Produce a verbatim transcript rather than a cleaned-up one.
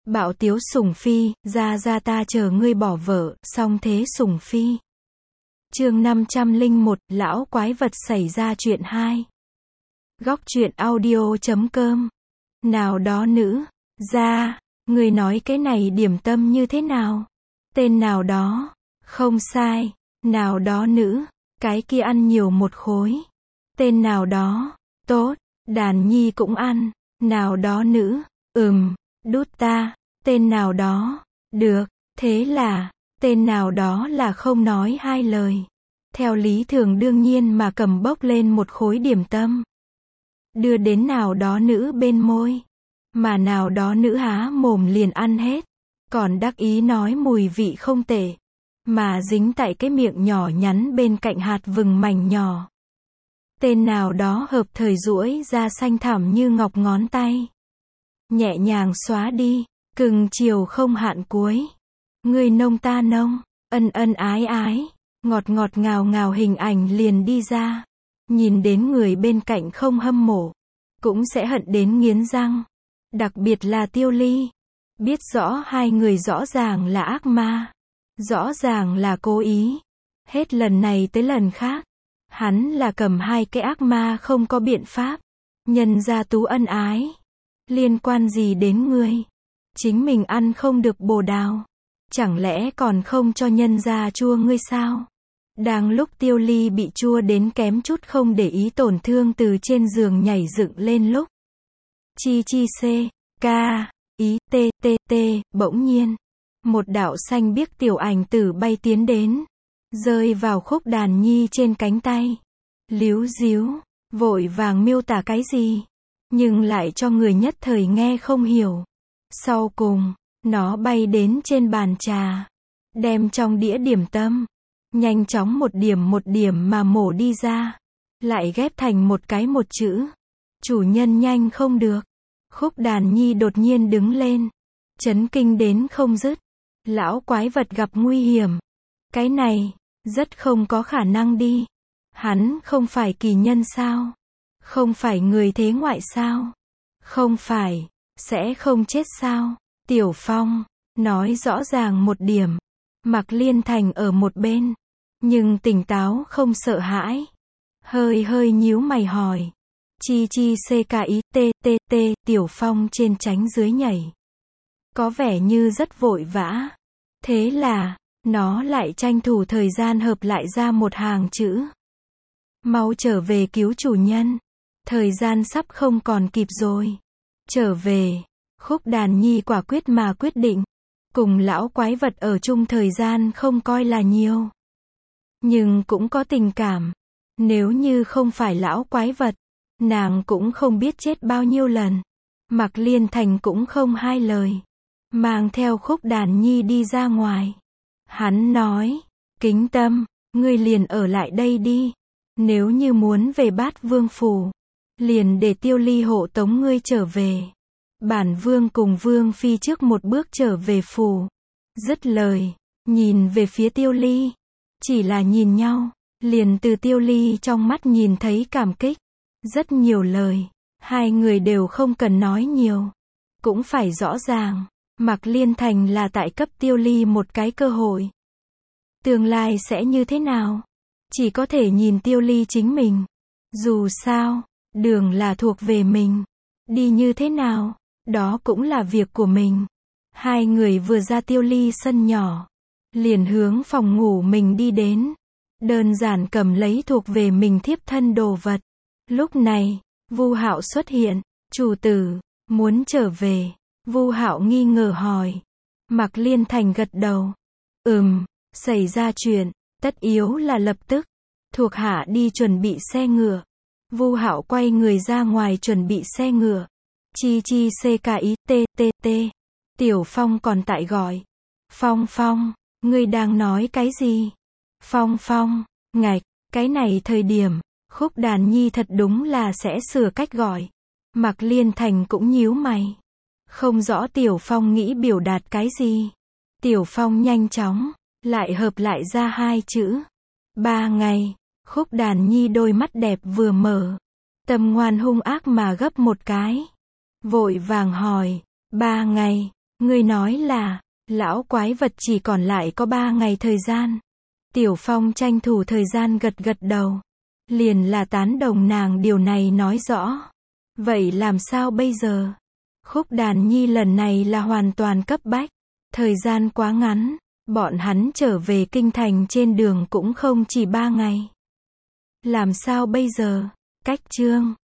Bạo tiếu sủng phi, ra ra ta chờ ngươi bỏ vợ, song thế sủng phi. Chương năm trăm lẻ một, lão quái vật xảy ra chuyện hai. Góc truyện audio chấm com. Nào đó nữ, ra, người nói cái này điểm tâm như thế nào? Tên nào đó, không sai, nào đó nữ, cái kia ăn nhiều một khối. Tên nào đó, tốt, đàn nhi cũng ăn, nào đó nữ, ừm, đút ta, tên nào đó, được, thế là, tên nào đó là không nói hai lời. Theo lý thường đương nhiên mà cầm bốc lên một khối điểm tâm. Đưa đến nào đó nữ bên môi. Mà nào đó nữ há mồm liền ăn hết. Còn đắc ý nói mùi vị không tệ. Mà dính tại cái miệng nhỏ nhắn bên cạnh hạt vừng mảnh nhỏ. Tên nào đó hợp thời duỗi ra xanh thẳm như ngọc ngón tay. Nhẹ nhàng xóa đi, cưng chiều không hạn cuối. Người nông ta nông, ân ân ái ái. Ngọt ngọt ngào ngào hình ảnh liền đi ra. Nhìn đến người bên cạnh không hâm mộ. Cũng sẽ hận đến nghiến răng. Đặc biệt là Tiêu Ly. Biết rõ hai người rõ ràng là ác ma. Rõ ràng là cố ý. Hết lần này tới lần khác. Hắn là cầm hai cái ác ma không có biện pháp. Nhân ra tú ân ái. Liên quan gì đến ngươi? Chính mình ăn không được bồ đào. Chẳng lẽ còn không cho nhân ra chua ngươi sao? Đang lúc Tiêu Ly bị chua đến kém chút không để ý tổn thương từ trên giường nhảy dựng lên lúc. Chi chi c, ca, ý, t, t, t, bỗng nhiên. Một đạo xanh biếc tiểu ảnh tử bay tiến đến. Rơi vào khúc đàn nhi trên cánh tay. Líu díu, vội vàng miêu tả cái gì. Nhưng lại cho người nhất thời nghe không hiểu. Sau cùng, nó bay đến trên bàn trà. Đem trong đĩa điểm tâm. Nhanh chóng một điểm một điểm mà mổ đi ra. Lại ghép thành một cái một chữ. Chủ nhân nhanh không được. Khúc đàn nhi đột nhiên đứng lên. Chấn kinh đến không dứt. Lão quái vật gặp nguy hiểm. Cái này, rất không có khả năng đi. Hắn không phải kỳ nhân sao? Không phải người thế ngoại sao? Không phải, sẽ không chết sao? Tiểu Phong, nói rõ ràng một điểm. Mạc Liên Thành ở một bên. Nhưng tỉnh táo không sợ hãi. Hơi hơi nhíu mày hỏi. Chi chi c k ý t t t Tiểu Phong trên tránh dưới nhảy. Có vẻ như rất vội vã. Thế là, nó lại tranh thủ thời gian hợp lại ra một hàng chữ. Mau trở về cứu chủ nhân. Thời gian sắp không còn kịp rồi. Trở về. Khúc đàn nhi quả quyết mà quyết định. Cùng lão quái vật ở chung thời gian không coi là nhiều. Nhưng cũng có tình cảm. Nếu như không phải lão quái vật, nàng cũng không biết chết bao nhiêu lần. Mạc Liên Thành cũng không hai lời. Mang theo khúc đàn nhi đi ra ngoài. Hắn nói, Kính Tâm, ngươi liền ở lại đây đi. Nếu như muốn về Bát Vương phủ, liền để Tiêu Ly hộ tống ngươi trở về. Bản vương cùng vương phi trước một bước trở về phủ. Dứt lời, nhìn về phía Tiêu Ly. Chỉ là nhìn nhau, liền từ Tiêu Ly trong mắt nhìn thấy cảm kích. Rất nhiều lời, hai người đều không cần nói nhiều. Cũng phải rõ ràng, Mạc Liên Thành là tại cấp Tiêu Ly một cái cơ hội. Tương lai sẽ như thế nào? Chỉ có thể nhìn Tiêu Ly chính mình. Dù sao, đường là thuộc về mình. Đi như thế nào? Đó cũng là việc của mình. Hai người vừa ra Tiêu Ly sân nhỏ. Liền hướng phòng ngủ mình đi đến. Đơn giản cầm lấy thuộc về mình thiếp thân đồ vật. Lúc này, Vu Hạo xuất hiện. Chủ tử, muốn trở về. Vu Hạo nghi ngờ hỏi. Mạc Liên Thành gật đầu. Ừm, xảy ra chuyện, tất yếu là lập tức. Thuộc hạ đi chuẩn bị xe ngựa. Vu Hạo quay người ra ngoài chuẩn bị xe ngựa. Chi chi c k ý t t t. Tiểu Phong còn tại gọi. Phong Phong, ngươi đang nói cái gì? Phong Phong, ngạch, cái này thời điểm, khúc đàn nhi thật đúng là sẽ sửa cách gọi. Mạc Liên Thành cũng nhíu mày. Không rõ Tiểu Phong nghĩ biểu đạt cái gì. Tiểu Phong nhanh chóng, lại hợp lại ra hai chữ. Ba ngày, khúc đàn nhi đôi mắt đẹp vừa mở. Tâm ngoan hung ác mà gấp một cái. Vội vàng hỏi, ba ngày, Ngươi nói là, lão quái vật chỉ còn lại có ba ngày thời gian. Tiểu Phong tranh thủ thời gian gật gật đầu. Liền là tán đồng nàng điều này nói rõ. Vậy làm sao bây giờ? Khúc Đàn Nhi lần này là hoàn toàn cấp bách. Thời gian quá ngắn, bọn hắn trở về kinh thành trên đường cũng không chỉ ba ngày. Làm sao bây giờ? Cách chương